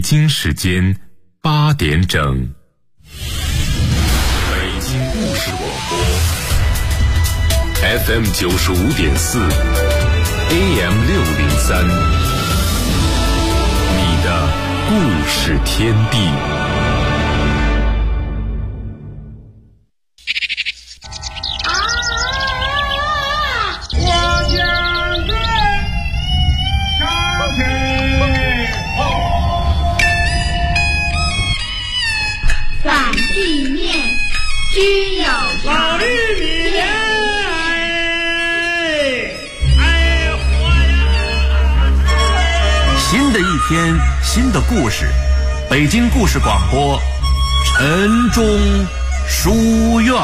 京时间8点整。北京故事广播 FM 95.4 AM 603，你的故事天地。 老玉米呀， 新的一天，新的故事，北京故事广播，晨钟书院。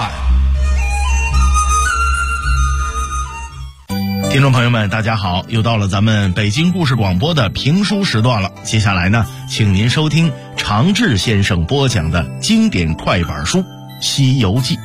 听众朋友们，大家好，又到了咱们北京故事广播的评书时段了。接下来呢，请您收听常志先生播讲的经典快板书《西游记》。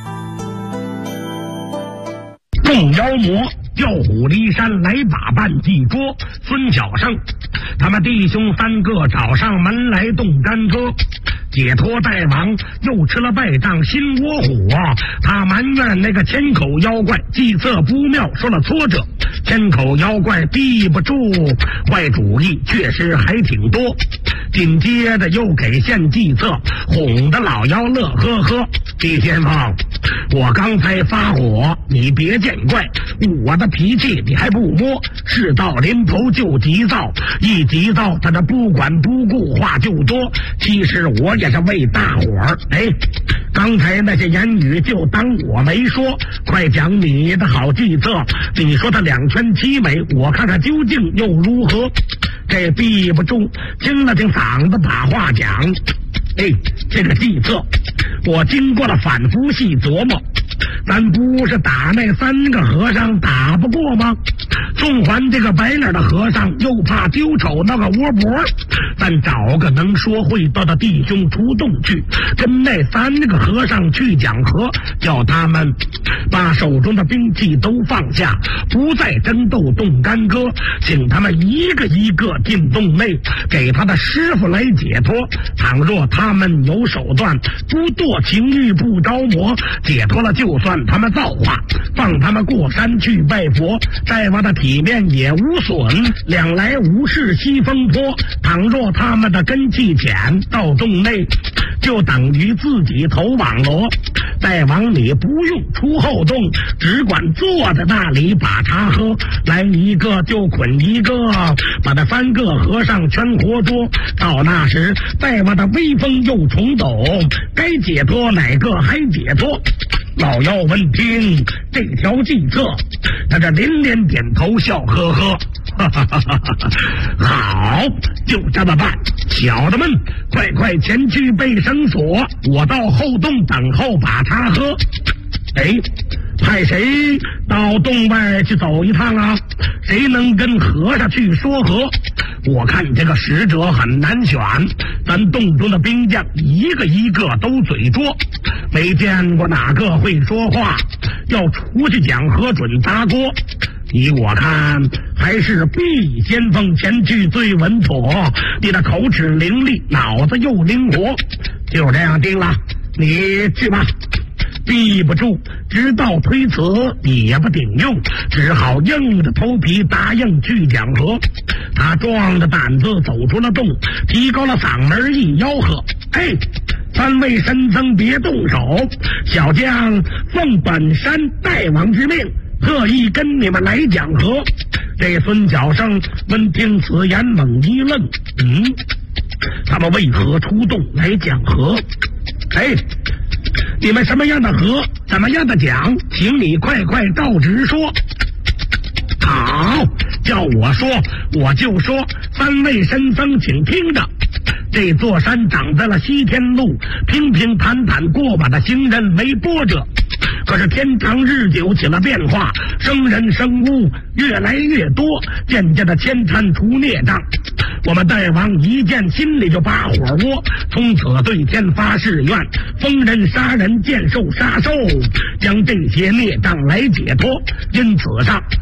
众妖魔调虎离山来把扮计捉孙小生，他们弟兄3个找上门来动干戈，解脱大王又吃了败仗心窝虎啊！他埋怨那个千口妖怪计策不妙，受了挫折。千口妖怪避不住，坏主意确实还挺多。紧接着又给献计策，哄得老妖乐呵呵。李先锋，我刚才发火，你别见怪，我的脾气你还不摸，事到临头就急躁，一急躁他这不管不顾话就多。其实我也是为大伙儿，刚才那些言语就当我没说，快讲你的好计策。你说他2全其美，我看看究竟又如何。这避不住，听了听嗓子把话讲。这个计策我经过了反复细琢磨，咱不是打那3个和尚打不过吗？纵还这个白脸的和尚又怕丢丑那个窝脖，咱找个能说会道的弟兄出动去，跟那3个和尚去讲和，叫他们把手中的兵器都放下，不再争斗动干戈，请他们一个一个进洞内，给他的师傅来解脱。倘若他们有手段，不堕情欲不着魔，解脱了就算他们造化，放他们过山去拜佛，大王的体面也无损，两来无事西风坡。倘若他们的根气浅，到洞内就等于自己投网罗。大王你不用出后洞，只管坐在那里把茶喝，来一个就捆一个，把那3个和尚全活捉。到那时大王的威风又重抖，该解脱哪个还解脱。老妖闻听这条计策，他这连连点头笑呵呵，好，就这么办。小的们快前去备绳索，我到后洞等候把茶喝。派谁到洞外去走一趟啊？谁能跟和尚去说和？我看这个使者很难选，咱洞中的兵将一个一个都嘴拙，没见过哪个会说话，要出去讲和准砸锅。依我看，还是毕先锋前去最稳妥，你的口齿伶俐，脑子又灵活，就这样定了，你去吧。避不住，直到推辞也不顶用，只好硬着头皮答应去讲和。他壮着胆子走出了洞，提高了嗓门一吆喝：3位神僧别动手，小将奉本山大王之命，特意跟你们来讲和。这孙小生闻听此言猛一愣，他们为何出洞来讲和？你们什么样的和，怎么样的讲，请你快照直说。好，叫我说我就说。3位神僧请听着，这座山长在了西天路，平平坦坦过把的行人为波折，可是天长日久起了变化，生人生物越来越多，渐渐的牵缠除孽障。我们大王一见心里就把火窝，从此对天发誓愿，封人杀人，见兽杀兽，将这些孽障来解脱。因此上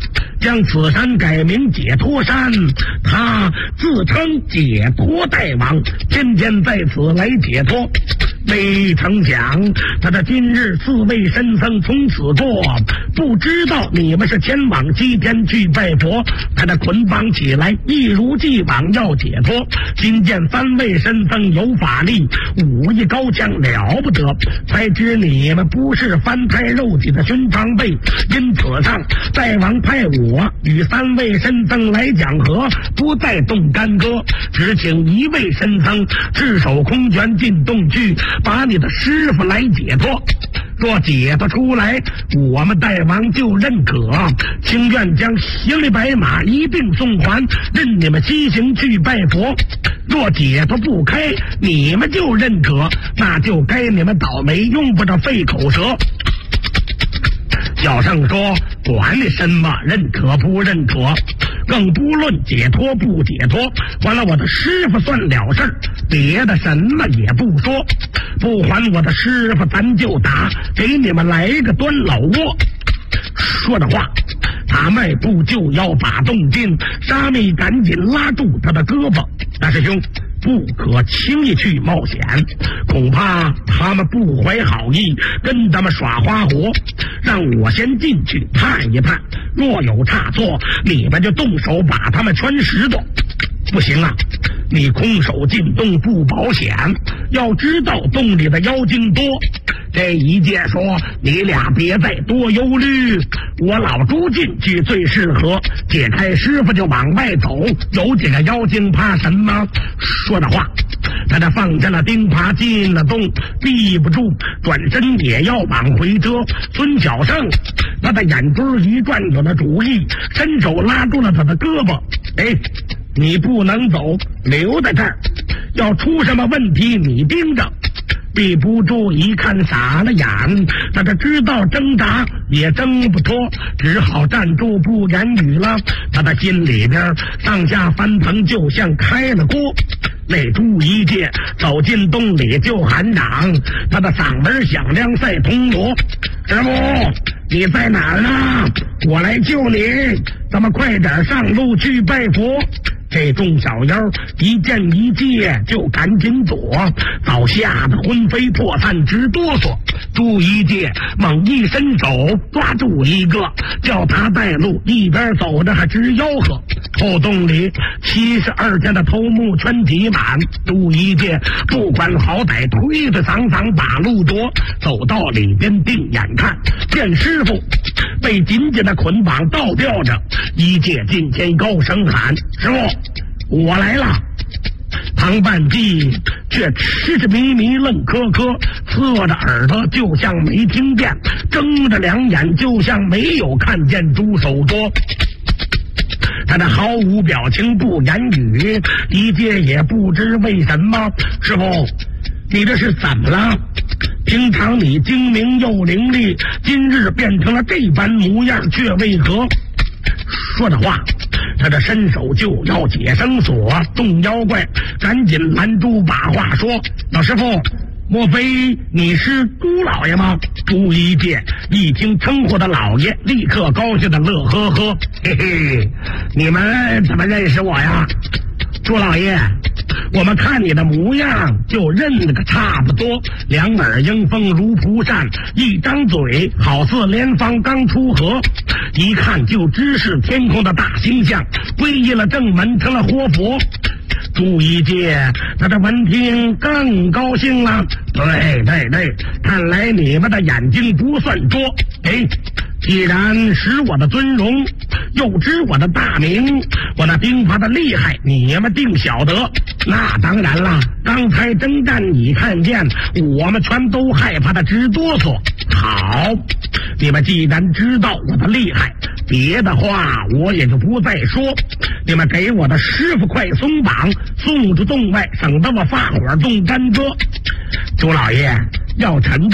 将此山改名解脱山。他自称解脱大王，天天在此来解脱。未曾想他的今日4位神僧从此过，不知道你们是前往西天去拜佛，他的捆绑起来一如既往要解脱。今见3位神僧有法力，武艺高强了不得，才知你们不是翻胎肉体的寻常辈，因此上大王派我与3位神僧来讲和，不再动干戈，只请1位神僧赤手空拳进洞去，把你的师傅来解脱。若解脱出来，我们大王就认可，情愿将行李白马一并送还，任你们西行去拜佛。若解脱不开，你们就认可，那就该你们倒霉，用不着费口舌。小圣说，管你什么认可不认可，更不论解脱不解脱，还了我的师傅算了事儿，别的什么也不说。不还我的师傅，咱就打，给你们来个端老窝。说的话，他迈步就要把洞进，沙弥赶紧拉住他的胳膊。大师兄，不可轻易去冒险，恐怕他们不怀好意，跟咱们耍花活。让我先进去探一探，若有差错，你们就动手把他们穿石头。不行啊，你空手进洞不保险，要知道洞里的妖精多。这一介说，你俩别再多忧虑，我老朱进去最适合，解开师傅就往外走，有几个妖精怕什么？说的话，他这放下了钉耙，进了洞，避不住，转身也要往回遮。孙小胜他的眼珠一转，有了主意，伸手拉住了他的胳膊。你不能走，留在这儿，要出什么问题你盯着。避不住，一看傻了眼，他这知道挣扎也挣不脱，只好站住不言语了。他的心里边上下翻腾，就像开了锅。那朱一介走进洞里就喊嚷，他的嗓门响亮赛铜锣。师傅，你在哪儿呢？我来救你，咱们快点上路去拜佛。这众小妖一见一介就赶紧躲，早吓得魂飞魄散直哆嗦。朱一介猛一伸手抓住一个，叫他带路，一边走着还直吆喝。后洞里72天的头目全挤满，朱一介不管好歹，推推搡搡把路夺，走到里边定眼看，见师傅被紧紧的捆绑倒吊着。一介近前高声喊，师傅，我来了。唐半记却痴痴迷迷愣磕磕，侧着耳朵就像没听见，睁着两眼就像没有看见朱守卓。他的毫无表情不言语，一介也不知为什么。师傅，你这是怎么了？平常你精明又伶俐，今日变成了这般模样，却为何？说的话，他这伸手就要解绳索，众妖怪赶紧拦住，把话说。老师傅，莫非你是朱老爷吗？朱一介一听称呼的老爷，立刻高兴的乐呵呵。嘿嘿，你们怎么认识我呀？朱老爷，我们看你的模样就认了个差不多，两耳迎风如蒲扇，一张嘴好似莲芳刚出河，一看就知是天空的大星象，皈依了正门，成了活佛。朱一介他这闻听更高兴了。对，看来你们的眼睛不算拙。既然识我的尊荣，又知我的大名，我那兵法的厉害，你们定晓得。那当然了，刚才征战你看见，我们全都害怕的直哆嗦。好，你们既然知道我的厉害，别的话我也就不再说。你们给我的师傅快松绑，送出洞外，省得我发火动干戈。朱老爷要沉着，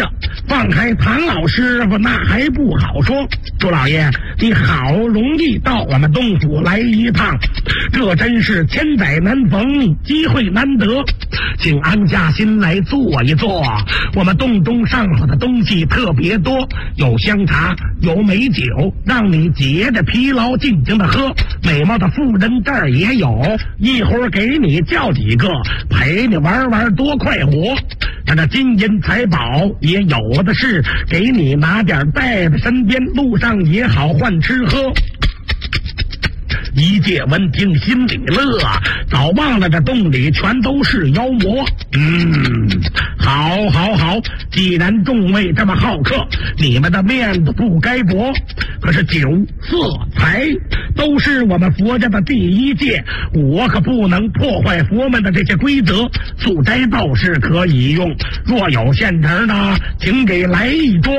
放开唐老师傅那还不好说。朱老爷，你好容易到我们东府来一趟，这真是千载难逢，机会难得，请安下心来坐一坐。我们洞中上好的东西特别多，有香茶，有美酒，让你解着疲劳尽情的喝。美貌的妇人这儿也有，一会儿给你叫几个陪你玩玩多快活。这金银财宝也有的是，给你拿点带在身边，路上也好换吃喝。一介闻听心里乐，早忘了这洞里全都是妖魔。好，既然众位这么好客，你们的面子不该薄。可是酒色财都是我们佛家的第一戒，我可不能破坏佛门的这些规则。素斋倒是可以用，若有现成的，请给来一桌。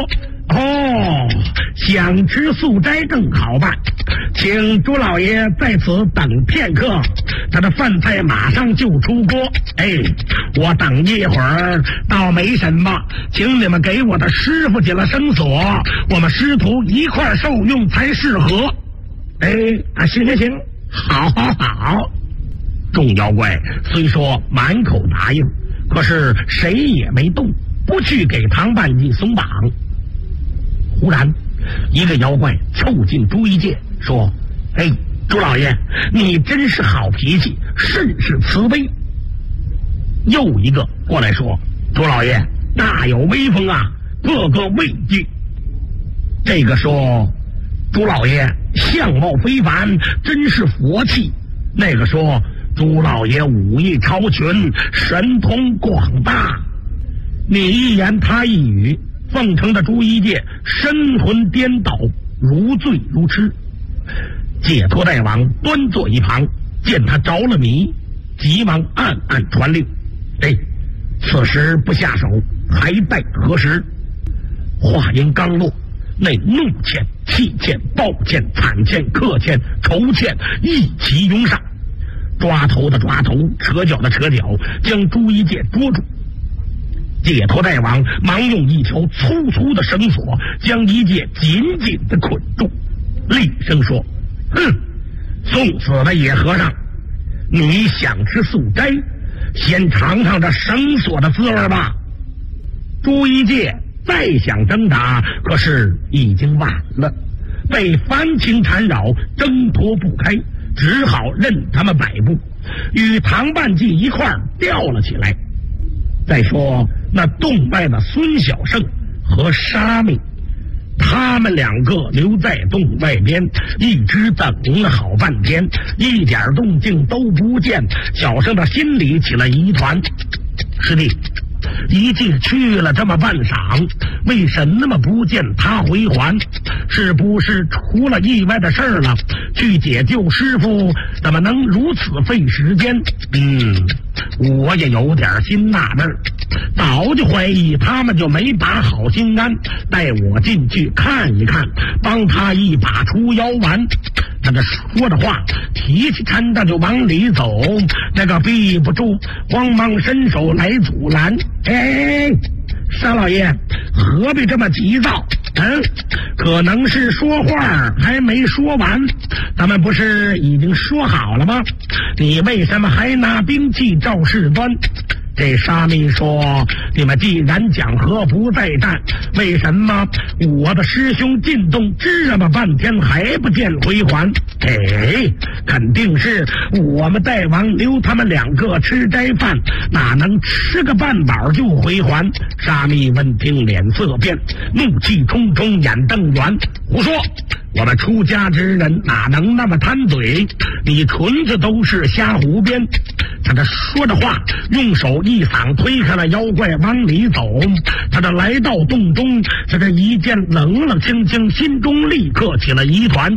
想吃素斋更好办，请朱老爷在此等片刻，他的饭菜马上就出锅。我等一会儿倒没什么，请你们给我的师傅解了绳索，我们师徒一块受用才适合。行，好。众妖怪虽说满口答应，可是谁也没动，不去给唐半季松绑。忽然一个妖怪凑近朱一介说：朱老爷，你真是好脾气，甚是慈悲。又一个过来说：朱老爷大有威风啊，个个畏惧。这个说：朱老爷相貌非凡，真是佛气。那个说：朱老爷武艺超群，神通广大。你一言他一语，奉承的朱一介神魂颠倒，如醉如痴。解脱大王端坐一旁，见他着了迷，急忙暗暗传令：此时不下手，还待何时？话音刚落，那怒欠、气欠、暴欠、惨欠、客欠、仇欠一齐涌上，抓头的抓头，扯脚的扯脚，将朱一介捉住。解脱大王忙用一条粗粗的绳索将一介紧紧的捆住，厉声说：送死的野和尚，你想吃素斋，先尝尝这绳索的滋味吧。朱一介再想挣扎，可是已经晚了，被凡情缠绕，挣脱不开，只好任他们摆布，与唐半季一块儿吊了起来。再说那洞外的孙小胜和沙弥，他们两个留在洞外边，一直等了好半天，一点动静都不见。小胜的心里起了疑团：师弟，一介去了这么半晌，为什么不见他回还？是不是出了意外的事儿了？去解救师傅怎么能如此费时间？我也有点心纳闷，早就怀疑他们就没把好心肝，带我进去看一看，帮他一把除妖丸。那个说的话，提起禅杖就往里走，那个避不住，慌忙伸手来阻拦。沙老爷何必这么急躁？可能是说话还没说完，咱们不是已经说好了吗？你为什么还拿兵器照事端？这沙弥说：你们既然讲和不再战，为什么我的师兄进洞这么半天还不见回还？肯定是我们大王留他们两个吃斋饭，哪能吃个半饱就回还？沙弥闻听脸色变，怒气冲冲，眼瞪圆，胡说！我们出家之人哪能那么贪嘴？你纯子都是瞎胡编。他这说着话，用手一搡推开了妖怪，往里走。他这来到洞中，他这一见冷冷清清，心中立刻起了疑团。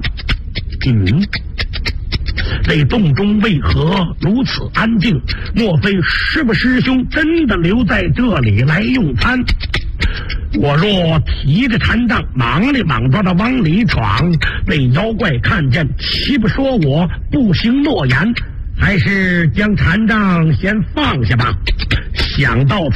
这洞中为何如此安静？莫非师傅师兄真的留在这里来用餐？我若提着禅杖忙里莽撞的往里闯，被妖怪看见，岂不说我不行诺言？还是将禅杖先放下吧。想到此，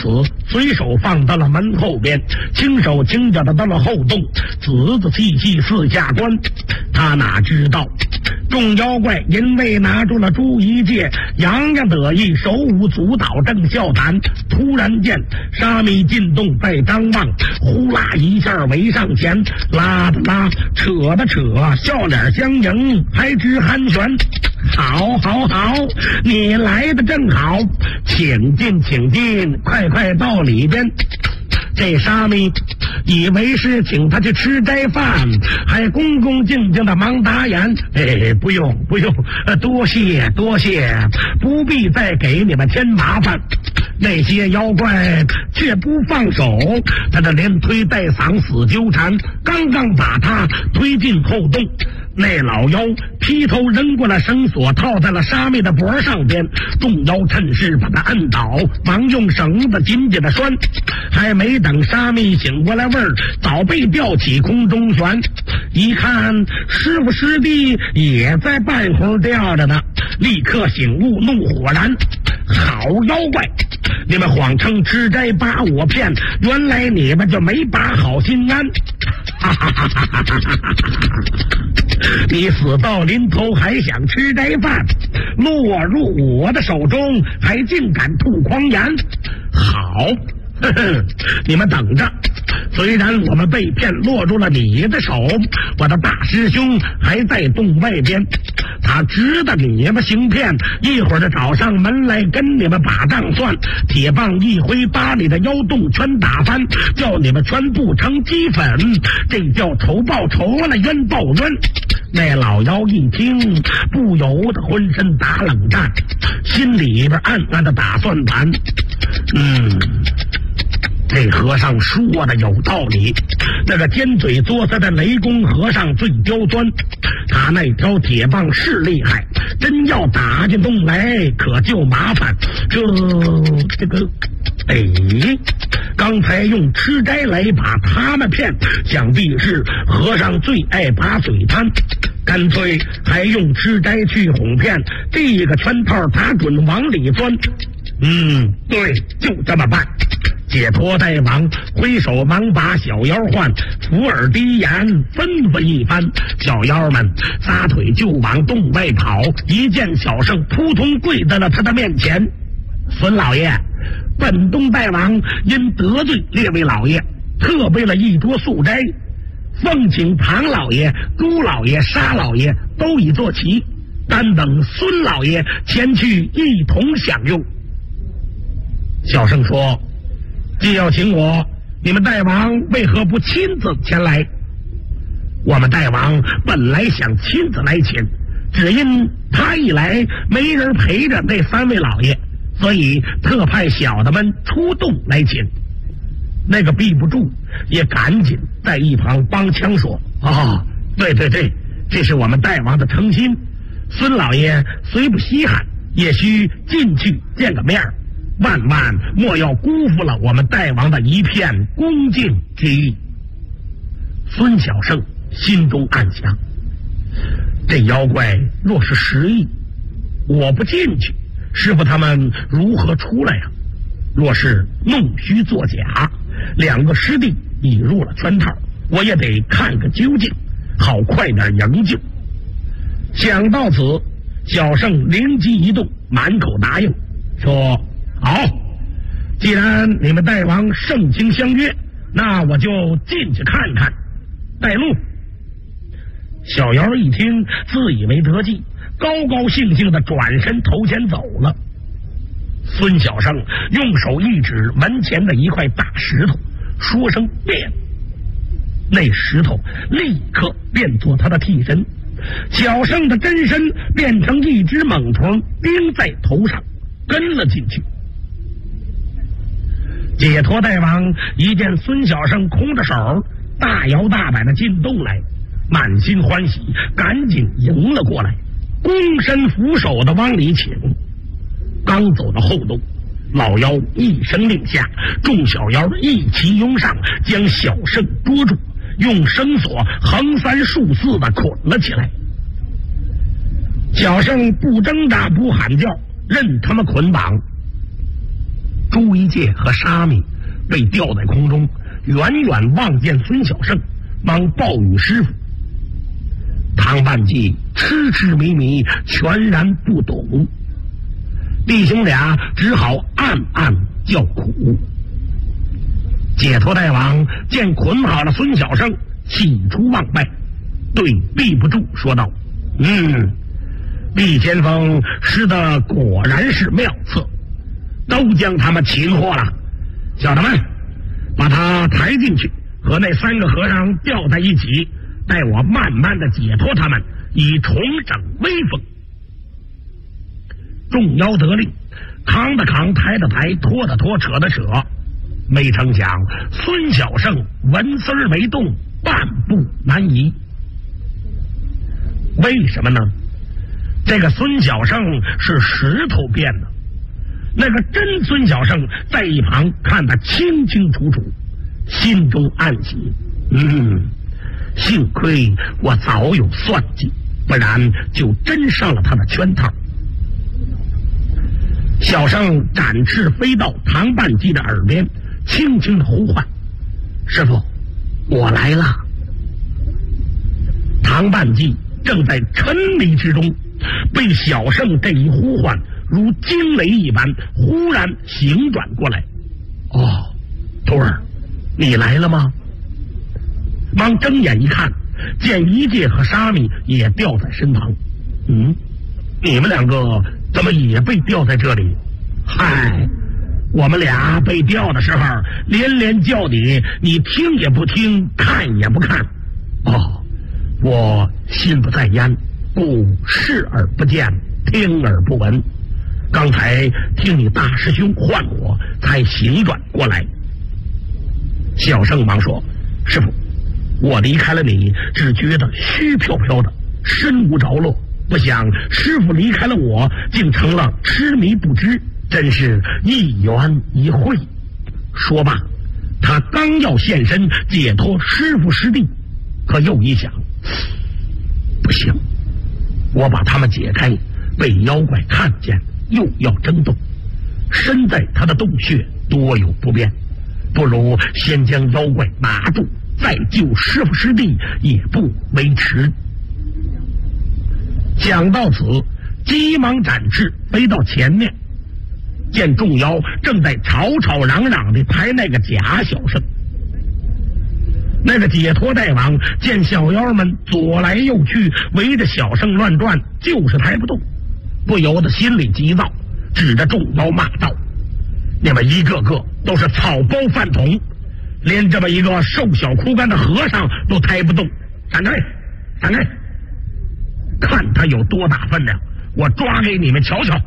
随手放到了门后边，轻手轻脚的到了后洞，仔仔细细四下观。他哪知道众妖怪因为拿住了朱一介，洋洋得意，手舞足蹈，正笑谈。突然间沙弥进洞在张望，呼啦一下围上前，拉的拉，扯的扯，笑脸相迎，还知寒暄。好好好，你来的正好，请进请进，快快到里边。这沙弥以为是请他去吃斋饭，还恭恭敬敬的忙答言：不用不用，多谢多谢，不必再给你们添麻烦。那些妖怪却不放手，他这连推带搡死纠缠，刚刚把他推进后洞，那老妖劈头扔过来绳索，套在了沙弥的脖上边。众妖趁势把他摁倒，忙用绳子紧紧的拴，还没等沙弥醒过来味儿，早被吊起空中悬。一看师傅师弟也在半空吊着呢，立刻醒悟，怒火燃：好妖怪，你们谎称吃斋把我骗，原来你们就没把好心安。哈哈哈哈哈哈！你死到临头还想吃斋饭，落入我的手中还竟敢吐狂言。好，呵呵，你们等着，虽然我们被骗落入了你的手，我的大师兄还在洞外边，他知道你们行骗，一会儿就找上门来跟你们把账算。铁棒一挥，把你的妖洞全打翻，叫你们全部成齑粉，这叫仇报仇了，冤报冤。那老妖一听，不由得浑身打冷战，心里边暗暗的打算盘。这和尚说的有道理，那个尖嘴作腮的雷公和尚最刁钻，他那条铁棒是厉害，真要打进洞来可就麻烦。刚才用吃斋来把他们骗，想必是和尚最爱把嘴贪，干脆还用吃斋去哄骗，这个圈套他准往里钻。对，就这么办。解脱大王挥手忙把小妖唤，伏耳低言吩咐一番，小妖们撒腿就往洞外跑。一见小圣扑通跪在了他的面前：孙老爷，本洞大王因得罪列位老爷，特备了一桌素斋，奉请唐老爷、朱老爷、沙老爷都已做齐，单等孙老爷前去一同享用。小圣说：既要请我，你们大王为何不亲自前来？我们大王本来想亲自来请，只因他一来没人陪着那三位老爷，所以特派小的们出动来请。那个避不住也赶紧在一旁帮腔说：对对对，这是我们大王的诚心，孙老爷虽不稀罕，也需进去见个面，万万莫要辜负了我们大王的一片恭敬之意。孙小圣心中暗想，这妖怪若是实意，我不进去，师傅他们如何出来呀？若是弄虚作假，两个师弟已入了圈套，我也得看个究竟，好快点营救。想到此，小圣灵机一动，满口答应，说：好，既然你们大王盛情相约，那我就进去看看，带路。小妖一听，自以为得计，高高兴兴的转身头前走了。孙小圣用手一指门前的一块大石头，说声变，那石头立刻变作他的替身，小圣的真身变成一只猛虫，钉在头上，跟了进去。解脱大王一见孙小圣空着手，大摇大摆的进洞来，满心欢喜，赶紧迎了过来，躬身俯首的往里请。刚走到后洞，老妖一声令下，众小妖一齐拥上，将小圣捉住，用绳索横三竖四的捆了起来。小圣不挣扎不喊叫，任他们捆绑。朱一介和沙弥被吊在空中，远远望见孙小胜，忙报与师傅。唐半记痴痴迷迷，全然不懂，弟兄俩只好暗暗叫苦。解脱大王见捆好了孙小胜，喜出望外，对毕不住说道：“毕先锋施的果然是妙策，都将他们擒获了。小的们，把他抬进去，和那3个和尚吊在一起，待我慢慢的解脱他们，以重整威风。”众妖得令，扛的扛，抬的抬，拖的拖，扯的扯。没成想孙小胜纹丝儿没动，半步难移。为什么呢？这个孙小胜是石头变的，那个真孙小胜在一旁看得清清楚楚，心中暗喜，幸亏我早有算计，不然就真上了他的圈套。小胜展翅飞到唐半记的耳边，轻轻的呼唤：“师傅，我来了。”唐半记正在沉迷之中，被小胜这一呼唤如惊雷一般，忽然醒转过来。“哦，徒儿，你来了吗？”忙睁眼一看，见一介和沙弥也吊在身旁。“你们2个怎么也被吊在这里？”“嗨，我们俩被吊的时候连连叫你，你听也不听，看也不看。哦，我心不在焉，故视而不见，听而不闻。刚才听你大师兄唤我，才醒转过来。”小胜忙说：“师傅，我离开了你，只觉得虚飘飘的，身无着落，不想师傅离开了我，竟成了痴迷不知，真是一缘一会。”说罢，他刚要现身解脱师傅师弟，可又一想，不行，我把他们解开，被妖怪看见，又要争斗，身在他的洞穴多有不便，不如先将妖怪拿住，再救师傅师弟也不为迟。想到此，急忙展翅飞到前面，见众妖正在吵吵嚷嚷地抬那个假小胜。那个解脱大王见小妖们左来右去，围着小胜乱转，就是抬不动，不由得心里急躁，指着众妖骂道：“你们一个个都是草包饭桶，连这么一个瘦小枯干的和尚都抬不动，闪开，闪开！看他有多大分量，我抓给你们瞧瞧！”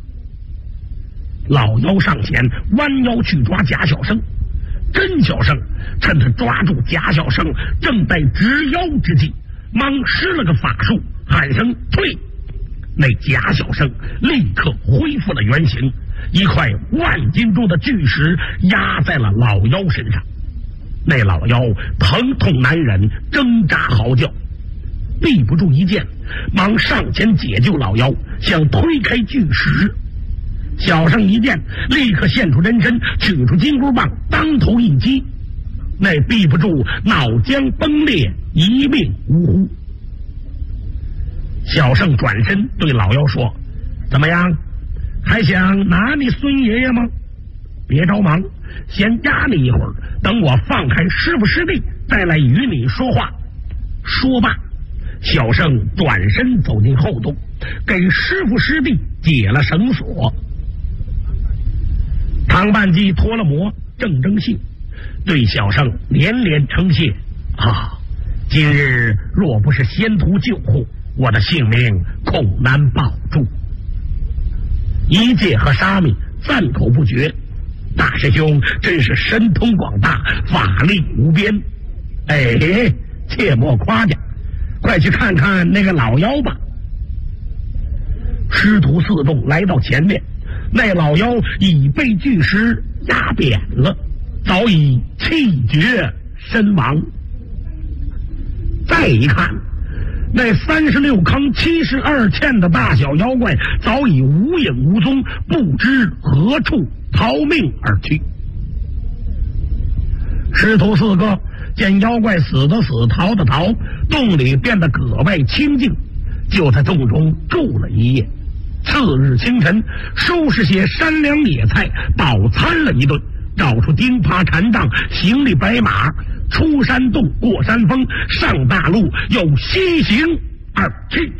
老妖上前弯腰去抓假小胜，真小胜趁他抓住假小胜正在直腰之际，忙施了个法术，喊声退，那假小胜立刻恢复了原形，一块10000斤重的巨石压在了老妖身上。那老妖疼痛难忍，挣扎嚎叫，避不住一剑，忙上前解救老妖，想推开巨石。小胜一见，立刻现出真身，取出金箍棒，当头一击，那避不住脑浆崩裂，一命呜呼。小胜转身对老妖说：“怎么样，还想拿你孙爷爷吗？别着忙，先压你一会儿，等我放开师傅师弟，再来与你说话。”说罢，小胜转身走进后洞，给师傅师弟解了绳索。唐半记脱了魔，正正兴，对小胜连连称谢：“啊，今日若不是仙徒救护，我的性命恐难保住。”一介和沙弥赞口不绝：“大师兄真是神通广大，法力无边。”哎，切莫夸奖，快去看看那个老妖吧。师徒四众来到前面，那老妖已被巨石压扁了，早已气绝身亡。再一看，那36坑72堑的大小妖怪早已无影无踪，不知何处逃命而去。 师徒4个见妖怪死的死，逃的逃，洞里变得格外清静，就在洞中住了一夜。次日清晨，收拾些山粮野菜，饱餐了一顿，找出钉耙禅杖，行李摆马，出山洞，过山峰，上大路，又西行而去。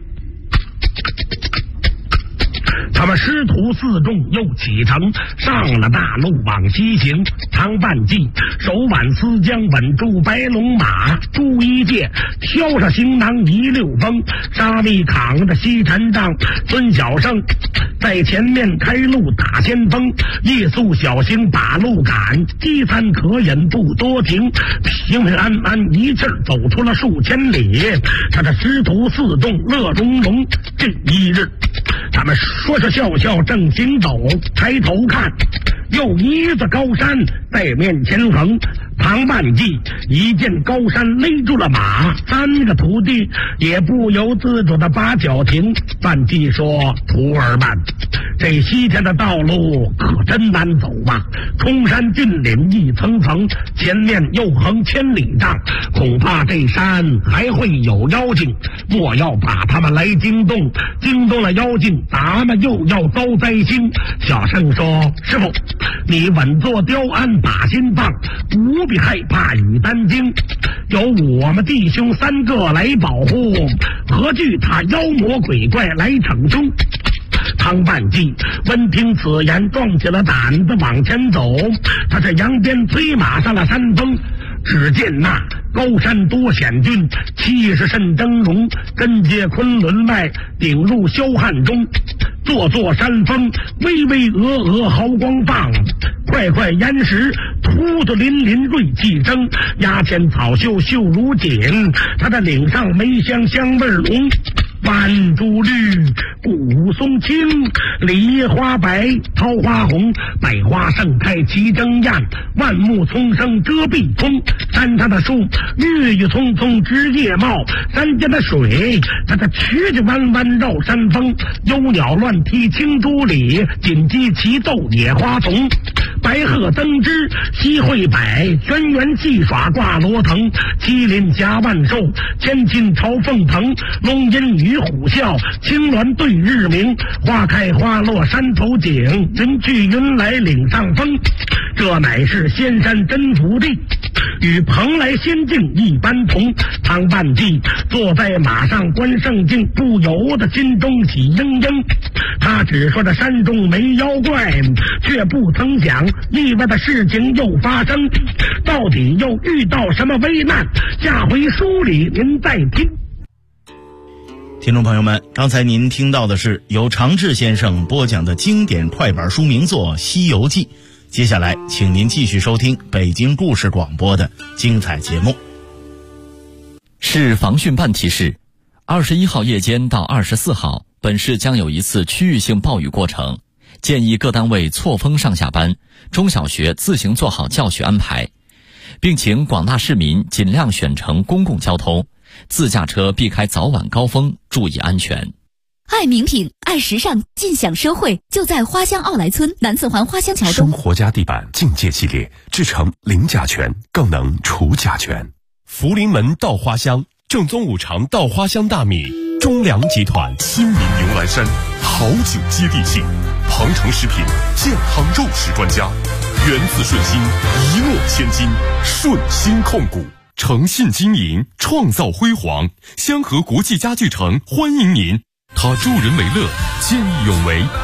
他们师徒4众又启程，上了大路往西行。唐半骑手挽丝缰，稳住白龙马，朱一介挑上行囊16封，沙弥扛着西禅杖，孙小生在前面开路打先锋，夜宿小星把路赶，饥餐可饮不多停，平平安安一气儿走出了数千里。他的师徒4众乐融融。这一日，他们说说笑笑正行走，抬头看，又一座高山在面前横。唐半骑一见高山勒住了马，3个徒弟也不由自主的把脚停。半骑说：“徒儿们，这西天的道路可真难走啊！空山峻岭一层层，前面又横千里障，恐怕这山还会有妖精，莫要把他们来惊动，惊动了妖精，咱们又要遭灾星。”小圣说：“师傅，你稳坐雕鞍把心放，不必害怕与担惊，有我们弟兄3个来保护，何惧他妖魔鬼怪来逞凶？”唐半骑闻听此言，壮起了胆子往前走。他在扬鞭催马上了山峰，只见那高山多险峻，气势甚峥嵘，根接昆仑外，顶入霄汉中。座座山峰巍巍峨峨，豪光放；块块岩石突突林林，锐气争。崖前草秀秀如锦，它的岭上梅香香味浓。万株绿，古松青，梨叶花白，桃花红，百花盛开齐争艳，万木丛生遮蔽空。山上的树郁郁葱葱枝叶茂，山间的水它的曲曲弯弯绕山峰，幽鸟乱踢青竹里，锦鸡齐奏野花丛。白鹤增枝西会柏，轩辕戏耍挂罗藤。麒麟夹万兽，千金朝凤腾。龙吟与虎啸，青鸾对日明。花开花落山头景，云去云来岭上风。这乃是仙山真福地，与蓬莱仙境一般同。唐半骑坐在马上观胜境，不由得心中喜盈盈。他只说这山中没妖怪，却不曾想意外的事情又发生。到底又遇到什么危难？下回书里您再听。 听众朋友们，刚才您听到的是由常志先生播讲的经典快板书名作《西游记》。接下来请您继续收听北京故事广播的精彩节目。 市防汛办提示，21号夜间到24号，本市将有一次区域性暴雨过程，建议各单位错峰上下班，中小学自行做好教学安排，并请广大市民尽量选乘公共交通，自驾车避开早晚高峰，注意安全。 爱名品，爱时尚，尽享奢惠，就在花乡奥莱村南四环花乡桥东。 生活家地板境界系列，制成零甲醛，更能除甲醛。福临门稻花香，正宗五常稻花香大米，中粮集团亲民牛栏山，好酒接地气，鹏程食品健康肉食专家，源自顺心，一诺千金，顺心控股，诚信经营，创造辉煌。香河国际家具城欢迎您。他助人为乐，见义勇为，